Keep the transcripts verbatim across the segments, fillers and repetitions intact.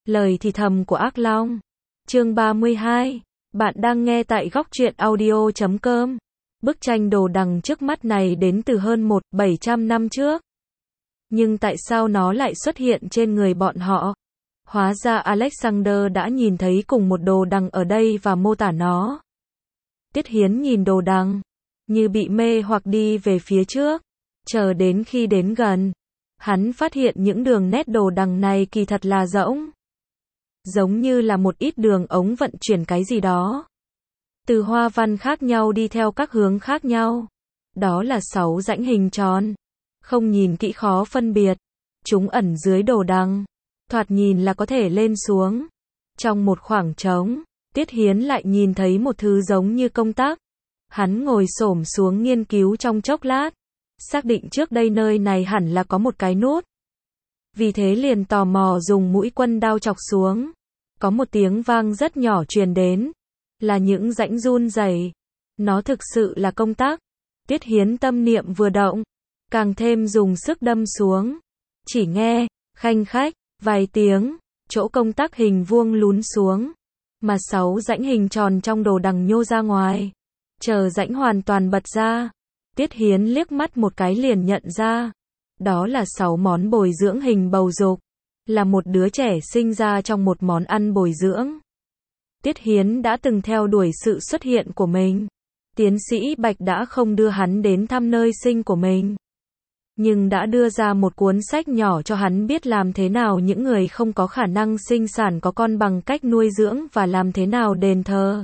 Lời thì thầm của ác long. Chương ba mươi hai. Bạn đang nghe tại góc truyện audio chấm com. Bức tranh đồ đằng trước mắt này đến từ hơn một nghìn bảy trăm năm trước. Nhưng tại sao nó lại xuất hiện trên người bọn họ? Hóa ra Alexander đã nhìn thấy cùng một đồ đằng ở đây và mô tả nó. Tiết Hiến nhìn đồ đằng, như bị mê hoặc đi về phía trước. Chờ đến khi đến gần, hắn phát hiện những đường nét đồ đằng này kỳ thật là rỗng. Giống như là một ít đường ống vận chuyển cái gì đó. Từ hoa văn khác nhau đi theo các hướng khác nhau. Đó là sáu rãnh hình tròn. Không nhìn kỹ khó phân biệt. Chúng ẩn dưới đồ đằng. Thoạt nhìn là có thể lên xuống. Trong một khoảng trống, Tiết Hiến lại nhìn thấy một thứ giống như công tắc. Hắn ngồi xổm xuống nghiên cứu trong chốc lát. Xác định trước đây nơi này hẳn là có một cái nút. Vì thế liền tò mò dùng mũi quân đao chọc xuống. Có một tiếng vang rất nhỏ truyền đến. Là những rãnh run rẩy. Nó thực sự là công tắc. Tiết Hiến tâm niệm vừa động. Càng thêm dùng sức đâm xuống. Chỉ nghe, khanh khách, vài tiếng. Chỗ công tắc hình vuông lún xuống. Mà sáu rãnh hình tròn trong đồ đằng nhô ra ngoài. Chờ rãnh hoàn toàn bật ra. Tiết Hiến liếc mắt một cái liền nhận ra. Đó là sáu món bồi dưỡng hình bầu dục. Là một đứa trẻ sinh ra trong một món ăn bồi dưỡng. Tiết Hiến đã từng theo đuổi sự xuất hiện của mình. Tiến sĩ Bạch đã không đưa hắn đến thăm nơi sinh của mình. Nhưng đã đưa ra một cuốn sách nhỏ cho hắn biết làm thế nào những người không có khả năng sinh sản có con bằng cách nuôi dưỡng và làm thế nào đền thờ.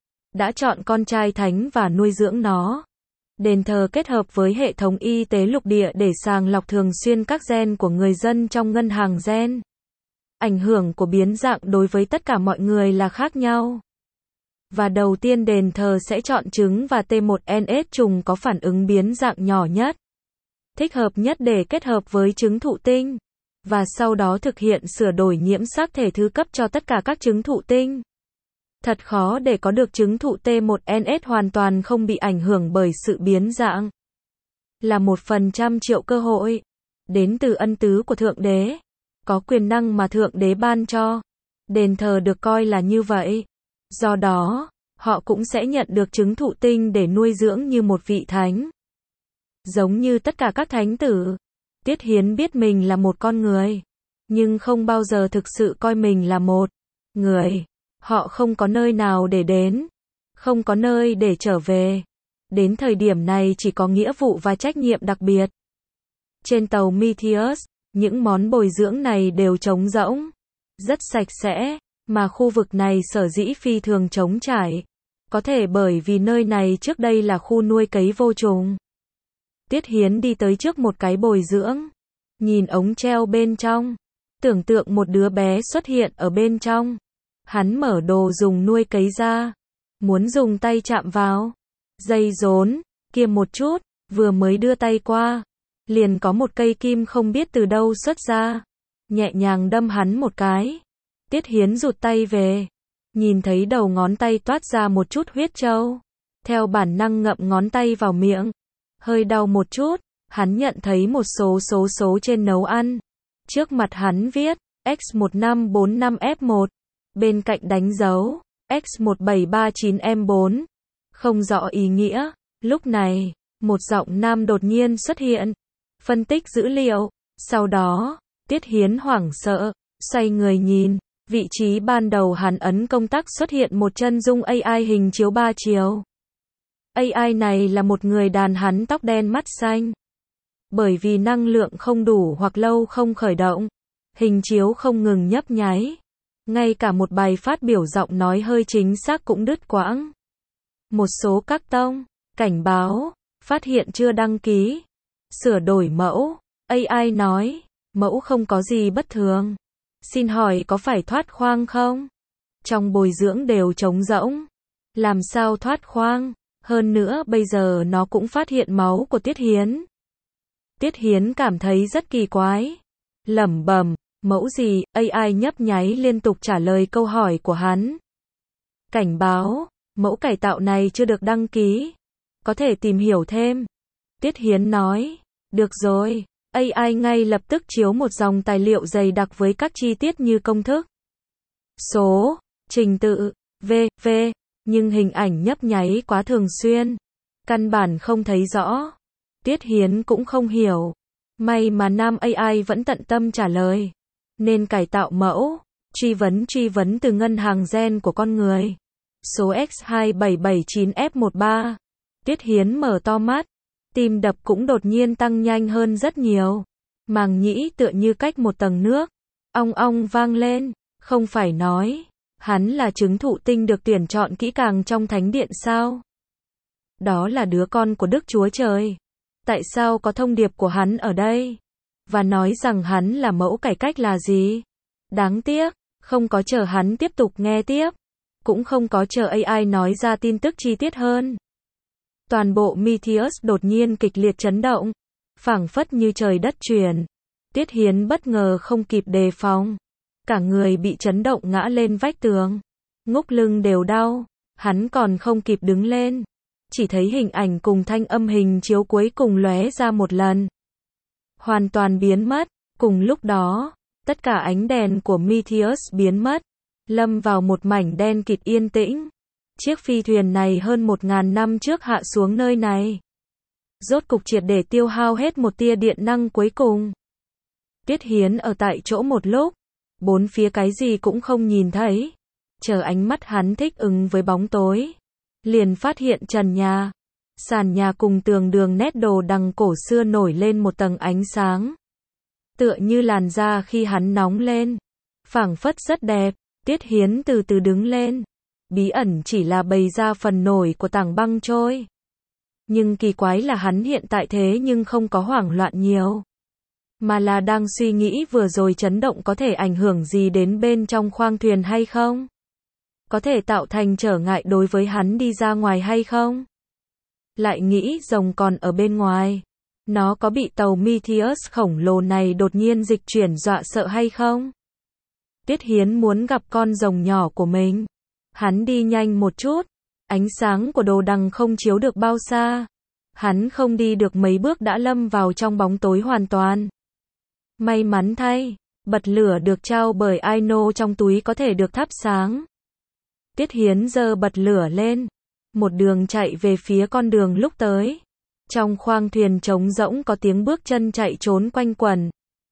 Đã chọn con trai thánh và nuôi dưỡng nó. Đền thờ kết hợp với hệ thống y tế lục địa để sàng lọc thường xuyên các gen của người dân trong ngân hàng gen. Ảnh hưởng của biến dạng đối với tất cả mọi người là khác nhau. Và đầu tiên đền thờ sẽ chọn trứng và T một N S trùng có phản ứng biến dạng nhỏ nhất. Thích hợp nhất để kết hợp với trứng thụ tinh. Và sau đó thực hiện sửa đổi nhiễm sắc thể thứ cấp cho tất cả các trứng thụ tinh. Thật khó để có được trứng thụ T một N S hoàn toàn không bị ảnh hưởng bởi sự biến dạng. Là một phần trăm triệu cơ hội. Đến từ ân tứ của Thượng Đế. Có quyền năng mà Thượng Đế ban cho. Đền thờ được coi là như vậy. Do đó, họ cũng sẽ nhận được trứng thụ tinh để nuôi dưỡng như một vị thánh. Giống như tất cả các thánh tử. Tiết Hiến biết mình là một con người. Nhưng không bao giờ thực sự coi mình là một người. Họ không có nơi nào để đến. Không có nơi để trở về. Đến thời điểm này chỉ có nghĩa vụ và trách nhiệm đặc biệt. Trên tàu Meteus, những món bồi dưỡng này đều trống rỗng. Rất sạch sẽ. Mà khu vực này sở dĩ phi thường trống trải. Có thể bởi vì nơi này trước đây là khu nuôi cấy vô trùng. Tiết Hiến đi tới trước một cái bồi dưỡng. Nhìn ống treo bên trong. Tưởng tượng một đứa bé xuất hiện ở bên trong. Hắn mở đồ dùng nuôi cấy ra. Muốn dùng tay chạm vào. Dây rốn. Kia một chút. Vừa mới đưa tay qua. Liền có một cây kim không biết từ đâu xuất ra. Nhẹ nhàng đâm hắn một cái. Tiết Hiến rụt tay về. Nhìn thấy đầu ngón tay toát ra một chút huyết trâu. Theo bản năng ngậm ngón tay vào miệng. Hơi đau một chút. Hắn nhận thấy một số số số trên nấu ăn. Trước mặt hắn viết X một năm bốn năm F một. Bên cạnh đánh dấu X một bảy ba chín M bốn. Không rõ ý nghĩa. Lúc này, một giọng nam đột nhiên xuất hiện. Phân tích dữ liệu. Sau đó, Tiết Hiến hoảng sợ. Xoay người nhìn. Vị trí ban đầu hắn ấn công tắc xuất hiện một chân dung A I hình chiếu ba chiều. A I này là một người đàn hắn tóc đen mắt xanh. Bởi vì năng lượng không đủ hoặc lâu không khởi động. Hình chiếu không ngừng nhấp nháy. Ngay cả một bài phát biểu giọng nói hơi chính xác cũng đứt quãng. Một số các tông, cảnh báo, phát hiện chưa đăng ký. Sửa đổi mẫu. A I nói, mẫu không có gì bất thường. Xin hỏi có phải thoát khoang không? Trong bồi dưỡng đều trống rỗng. Làm sao thoát khoang? Hơn nữa bây giờ nó cũng phát hiện máu của Tiết Hiến. Tiết Hiến cảm thấy rất kỳ quái. Lẩm bẩm, mẫu gì? A I nhấp nháy liên tục trả lời câu hỏi của hắn. Cảnh báo, mẫu cải tạo này chưa được đăng ký. Có thể tìm hiểu thêm. Tiết Hiến nói, được rồi. A I ngay lập tức chiếu một dòng tài liệu dày đặc với các chi tiết như công thức, số, trình tự, vân vân, nhưng hình ảnh nhấp nháy quá thường xuyên, căn bản không thấy rõ. Tiết Hiến cũng không hiểu. May mà nam a i vẫn tận tâm trả lời. Nên cải tạo mẫu, truy vấn truy vấn từ ngân hàng gen của con người. Số X hai bảy bảy chín F một ba. Tiết Hiến mở to mắt, tim đập cũng đột nhiên tăng nhanh hơn rất nhiều. Màng nhĩ tựa như cách một tầng nước, ong ong vang lên, không phải nói, hắn là trứng thụ tinh được tuyển chọn kỹ càng trong thánh điện sao? Đó là đứa con của Đức Chúa Trời. Tại sao có thông điệp của hắn ở đây? Và nói rằng hắn là mẫu cải cách là gì? Đáng tiếc, không có chờ hắn tiếp tục nghe tiếp, cũng không có chờ a i nói ra tin tức chi tiết hơn. Toàn bộ Meteus đột nhiên kịch liệt chấn động, phảng phất như trời đất chuyển. Tiết Hiến bất ngờ không kịp đề phòng, cả người bị chấn động ngã lên vách tường, ngúc lưng đều đau, hắn còn không kịp đứng lên, chỉ thấy hình ảnh cùng thanh âm hình chiếu cuối cùng lóe ra một lần, hoàn toàn biến mất. Cùng lúc đó, tất cả ánh đèn của Meteus biến mất, lâm vào một mảnh đen kịt yên tĩnh. Chiếc phi thuyền này hơn một ngàn năm trước hạ xuống nơi này, rốt cục triệt để tiêu hao hết một tia điện năng cuối cùng. Tiết Hiến ở tại chỗ một lúc, bốn phía cái gì cũng không nhìn thấy, chờ ánh mắt hắn thích ứng với bóng tối, liền phát hiện trần nhà, sàn nhà cùng tường đường nét đồ đằng cổ xưa nổi lên một tầng ánh sáng, tựa như làn da khi hắn nóng lên, phảng phất rất đẹp. Tiết Hiến từ từ đứng lên, bí ẩn chỉ là bày ra phần nổi của tảng băng trôi. Nhưng kỳ quái là hắn hiện tại thế nhưng không có hoảng loạn nhiều, mà là đang suy nghĩ vừa rồi chấn động có thể ảnh hưởng gì đến bên trong khoang thuyền hay không? Có thể tạo thành trở ngại đối với hắn đi ra ngoài hay không? Lại nghĩ rồng còn ở bên ngoài, nó có bị tàu Meteus khổng lồ này đột nhiên dịch chuyển dọa sợ hay không? Tiết Hiến muốn gặp con rồng nhỏ của mình. Hắn đi nhanh một chút, ánh sáng của đồ đằng không chiếu được bao xa. Hắn không đi được mấy bước đã lâm vào trong bóng tối hoàn toàn. May mắn thay, bật lửa được trao bởi Aino trong túi có thể được thắp sáng. Tiết Hiến giơ bật lửa lên, một đường chạy về phía con đường lúc tới. Trong khoang thuyền trống rỗng có tiếng bước chân chạy trốn quanh quẩn.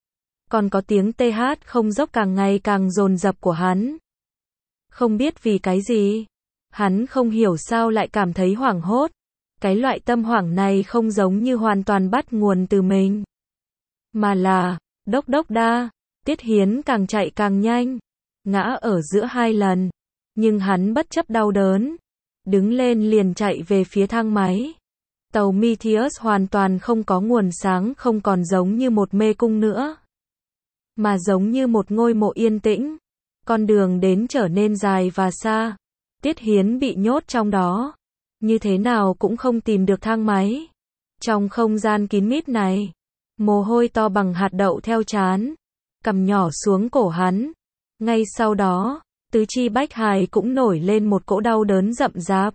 Còn có tiếng tê hát không dốc càng ngày càng dồn dập của hắn. Không biết vì cái gì, hắn không hiểu sao lại cảm thấy hoảng hốt. Cái loại tâm hoảng này không giống như hoàn toàn bắt nguồn từ mình, mà là, đốc đốc đa. Tiết Hiến càng chạy càng nhanh, ngã ở giữa hai lần, nhưng hắn bất chấp đau đớn, đứng lên liền chạy về phía thang máy. Tàu Meteus hoàn toàn không có nguồn sáng, không còn giống như một mê cung nữa, mà giống như một ngôi mộ yên tĩnh. Con đường đến trở nên dài và xa. Tiết Hiến bị nhốt trong đó, như thế nào cũng không tìm được thang máy. Trong không gian kín mít này, mồ hôi to bằng hạt đậu theo trán, cằm nhỏ xuống cổ hắn. Ngay sau đó, tứ chi bách hài cũng nổi lên một cỗ đau đớn rậm rạp,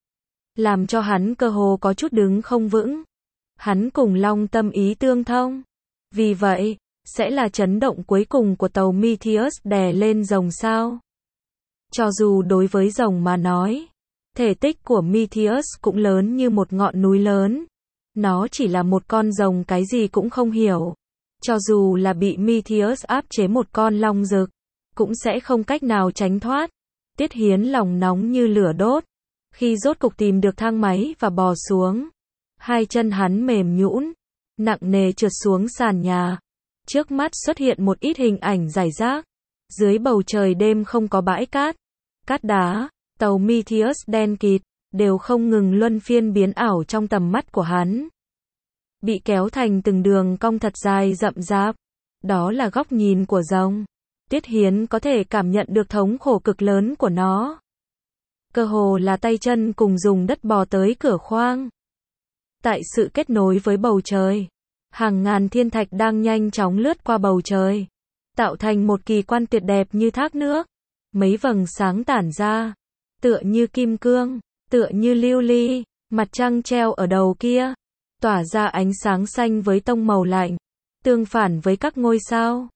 làm cho hắn cơ hồ có chút đứng không vững. Hắn cùng Long tâm ý tương thông, vì vậy sẽ là chấn động cuối cùng của tàu Meteus đè lên rồng sao? Cho dù đối với rồng mà nói, thể tích của Meteus cũng lớn như một ngọn núi lớn. Nó chỉ là một con rồng cái gì cũng không hiểu. Cho dù là bị Meteus áp chế một con long rực, cũng sẽ không cách nào tránh thoát. Tiết Hiến lòng nóng như lửa đốt. Khi rốt cục tìm được thang máy và bò xuống, hai chân hắn mềm nhũn, nặng nề trượt xuống sàn nhà. Trước mắt xuất hiện một ít hình ảnh rải rác. Dưới bầu trời đêm không có bãi cát, cát đá, tàu Meteus đen kịt, đều không ngừng luân phiên biến ảo trong tầm mắt của hắn. Bị kéo thành từng đường cong thật dài rậm rạp. Đó là góc nhìn của rồng. Tiết Hiến có thể cảm nhận được thống khổ cực lớn của nó. Cơ hồ là tay chân cùng dùng đất bò tới cửa khoang. Tại sự kết nối với bầu trời, hàng ngàn thiên thạch đang nhanh chóng lướt qua bầu trời, tạo thành một kỳ quan tuyệt đẹp như thác nước. Mấy vầng sáng tản ra, tựa như kim cương, tựa như lưu ly. Mặt trăng treo ở đầu kia, tỏa ra ánh sáng xanh với tông màu lạnh, tương phản với các ngôi sao.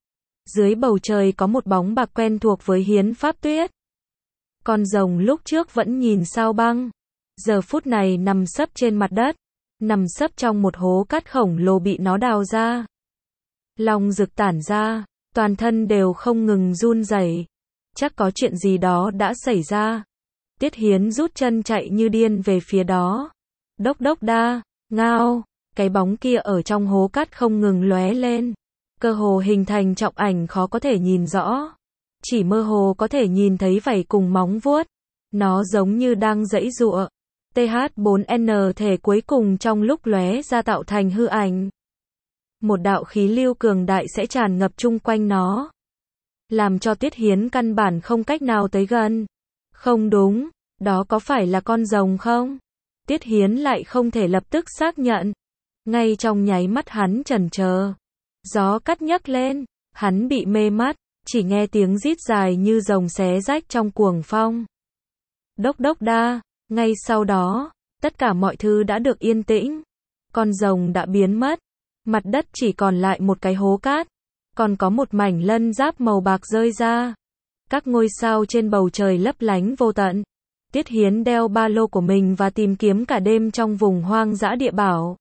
Dưới bầu trời có một bóng bạc quen thuộc với Hiến Pháp Tuyết. Con rồng lúc trước vẫn nhìn sao băng, giờ phút này nằm sấp trên mặt đất, nằm sấp trong một hố cát khổng lồ bị nó đào ra. Long rực tản ra, toàn thân đều không ngừng run rẩy. Chắc có chuyện gì đó đã xảy ra. Tiết Hiến rút chân chạy như điên về phía đó. Đốc đốc đa, ngao, cái bóng kia ở trong hố cát không ngừng lóe lên. Cơ hồ hình thành trọng ảnh khó có thể nhìn rõ. Chỉ mơ hồ có thể nhìn thấy vảy cùng móng vuốt. Nó giống như đang giãy giụa. T H bốn N thể cuối cùng trong lúc lóe ra tạo thành hư ảnh. Một đạo khí lưu cường đại sẽ tràn ngập chung quanh nó, làm cho Tiết Hiến căn bản không cách nào tới gần. Không đúng, đó có phải là con rồng không? Tiết Hiến lại không thể lập tức xác nhận. Ngay trong nháy mắt hắn chần chờ. Gió cắt nhấc lên, hắn bị mê mắt, chỉ nghe tiếng rít dài như rồng xé rách trong cuồng phong. Đốc đốc đa, ngay sau đó, tất cả mọi thứ đã được yên tĩnh. Con rồng đã biến mất, mặt đất chỉ còn lại một cái hố cát, còn có một mảnh lân giáp màu bạc rơi ra. Các ngôi sao trên bầu trời lấp lánh vô tận. Tiết Hiến đeo ba lô của mình và tìm kiếm cả đêm trong vùng hoang dã địa bảo.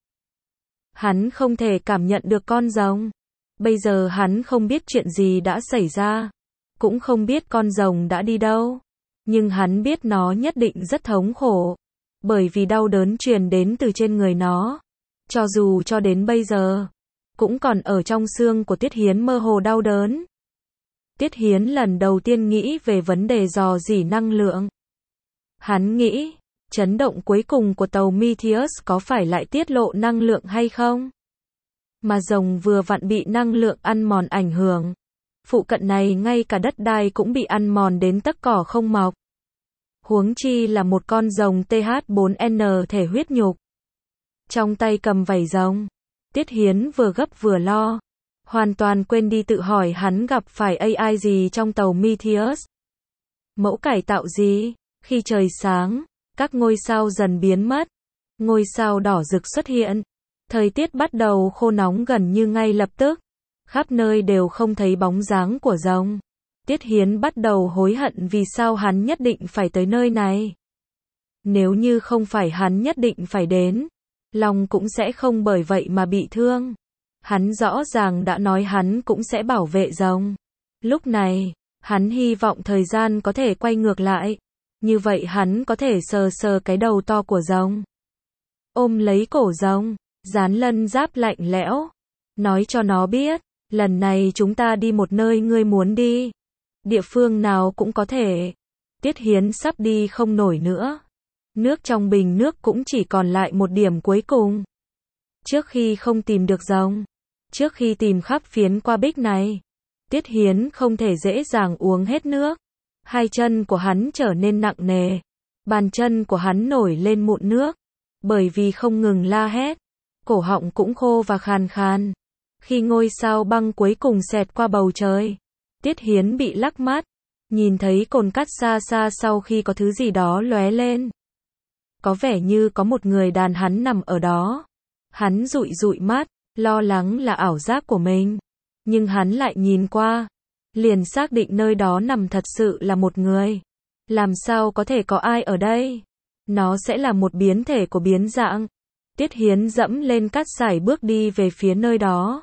Hắn không thể cảm nhận được con rồng. Bây giờ hắn không biết chuyện gì đã xảy ra, cũng không biết con rồng đã đi đâu. Nhưng hắn biết nó nhất định rất thống khổ, bởi vì đau đớn truyền đến từ trên người nó. Cho dù cho đến bây giờ, cũng còn ở trong xương của Tiết Hiến mơ hồ đau đớn. Tiết Hiến lần đầu tiên nghĩ về vấn đề rò rỉ năng lượng. Hắn nghĩ, chấn động cuối cùng của tàu Meteus có phải lại tiết lộ năng lượng hay không? Mà rồng vừa vặn bị năng lượng ăn mòn ảnh hưởng. Phụ cận này ngay cả đất đai cũng bị ăn mòn đến tấc cỏ không mọc. Huống chi là một con rồng T H bốn N thể huyết nhục. Trong tay cầm vảy rồng, Tiết Hiến vừa gấp vừa lo, hoàn toàn quên đi tự hỏi hắn gặp phải A I gì trong tàu Meteus. Mẫu cải tạo gì? Khi trời sáng, các ngôi sao dần biến mất, ngôi sao đỏ rực xuất hiện. Thời tiết bắt đầu khô nóng gần như ngay lập tức, khắp nơi đều không thấy bóng dáng của rồng. Tiết Hiến bắt đầu hối hận vì sao hắn nhất định phải tới nơi này. Nếu như không phải hắn nhất định phải đến, Long cũng sẽ không bởi vậy mà bị thương. Hắn rõ ràng đã nói hắn cũng sẽ bảo vệ rồng. Lúc này, hắn hy vọng thời gian có thể quay ngược lại. Như vậy hắn có thể sờ sờ cái đầu to của rồng. Ôm lấy cổ rồng, dán lân giáp lạnh lẽo. Nói cho nó biết, lần này chúng ta đi một nơi ngươi muốn đi. Địa phương nào cũng có thể. Tiết Hiến sắp đi không nổi nữa. Nước trong bình nước cũng chỉ còn lại một điểm cuối cùng. Trước khi không tìm được rồng, trước khi tìm khắp phiến qua bích này, Tiết Hiến không thể dễ dàng uống hết nước. Hai chân của hắn trở nên nặng nề. Bàn chân của hắn nổi lên mụn nước. Bởi vì không ngừng la hét. Cổ họng cũng khô và khàn khàn. Khi ngôi sao băng cuối cùng xẹt qua bầu trời, Tiết Hiến bị lắc mắt. Nhìn thấy cồn cát xa xa sau khi có thứ gì đó lóe lên. Có vẻ như có một người đàn hắn nằm ở đó. Hắn dụi dụi mắt, lo lắng là ảo giác của mình. Nhưng hắn lại nhìn qua, liền xác định nơi đó nằm thật sự là một người. Làm sao có thể có ai ở đây? Nó sẽ là một biến thể của biến dạng. Tiết Hiến dẫm lên cát sải bước đi về phía nơi đó.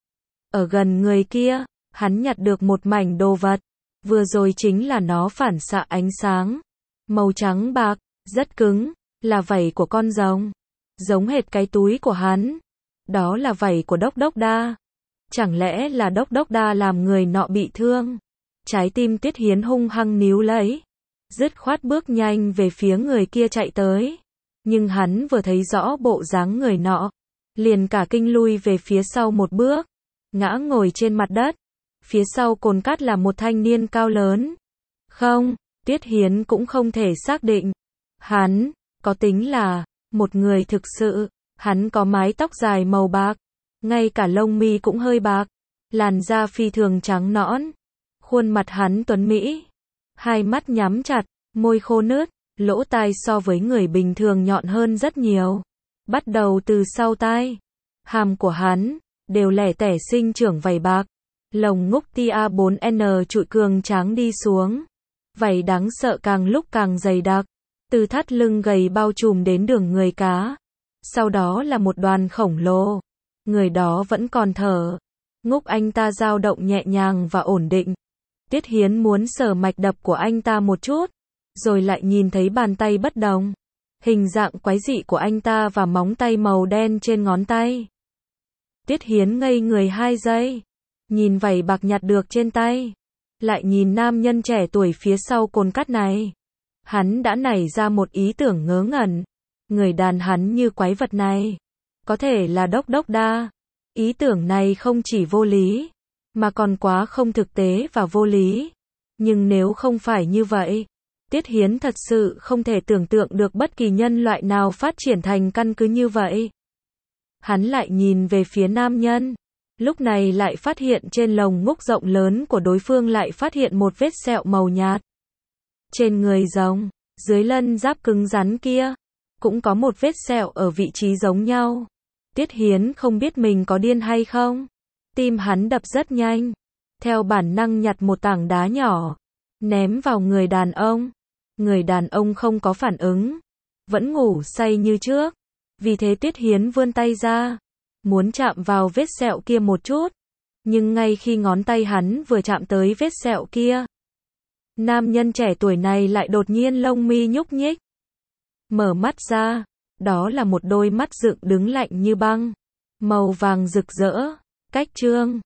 Ở gần người kia, hắn nhặt được một mảnh đồ vật. Vừa rồi chính là nó phản xạ ánh sáng. Màu trắng bạc, rất cứng, là vảy của con rồng. Giống hệt cái túi của hắn. Đó là vảy của Đốc Đốc Đa. Chẳng lẽ là Đốc Đốc Đa làm người nọ bị thương? Trái tim Tiết Hiến hung hăng níu lấy. Dứt khoát bước nhanh về phía người kia chạy tới. Nhưng hắn vừa thấy rõ bộ dáng người nọ, liền cả kinh lui về phía sau một bước, ngã ngồi trên mặt đất. Phía sau cồn cát là một thanh niên cao lớn. Không, Tiết Hiến cũng không thể xác định. Hắn, có tính là, một người thực sự. Hắn có mái tóc dài màu bạc. Ngay cả lông mi cũng hơi bạc. Làn da phi thường trắng nõn. Khuôn mặt hắn tuấn mỹ. Hai mắt nhắm chặt, môi khô nứt, lỗ tai so với người bình thường nhọn hơn rất nhiều. Bắt đầu từ sau tai, hàm của hắn, đều lẻ tẻ sinh trưởng vảy bạc. Lồng ngúc tia bốn N trụi cường tráng đi xuống. Vảy đáng sợ càng lúc càng dày đặc. Từ thắt lưng gầy bao trùm đến đường người cá. Sau đó là một đoàn khổng lồ. Người đó vẫn còn thở. Ngúc anh ta dao động nhẹ nhàng và ổn định. Tiết Hiến muốn sờ mạch đập của anh ta một chút. Rồi lại nhìn thấy bàn tay bất đồng. Hình dạng quái dị của anh ta và móng tay màu đen trên ngón tay. Tiết Hiến ngây người hai giây. Nhìn vảy bạc nhặt được trên tay. Lại nhìn nam nhân trẻ tuổi phía sau cồn cắt này. Hắn đã nảy ra một ý tưởng ngớ ngẩn. Người đàn hắn như quái vật này. Có thể là đốc đốc đa. Ý tưởng này không chỉ vô lý. Mà còn quá không thực tế và vô lý. Nhưng nếu không phải như vậy. Tiết Hiến thật sự không thể tưởng tượng được bất kỳ nhân loại nào phát triển thành căn cứ như vậy. Hắn lại nhìn về phía nam nhân. Lúc này lại phát hiện trên lồng ngúc rộng lớn của đối phương lại phát hiện một vết sẹo màu nhạt. Trên người rồng, dưới lân giáp cứng rắn kia, cũng có một vết sẹo ở vị trí giống nhau. Tiết Hiến không biết mình có điên hay không. Tim hắn đập rất nhanh. Theo bản năng nhặt một tảng đá nhỏ, ném vào người đàn ông. Người đàn ông không có phản ứng, vẫn ngủ say như trước. Vì thế Tiết Hiến vươn tay ra, muốn chạm vào vết sẹo kia một chút. Nhưng ngay khi ngón tay hắn vừa chạm tới vết sẹo kia, nam nhân trẻ tuổi này lại đột nhiên lông mi nhúc nhích. Mở mắt ra, đó là một đôi mắt dựng đứng lạnh như băng, màu vàng rực rỡ. Cách chương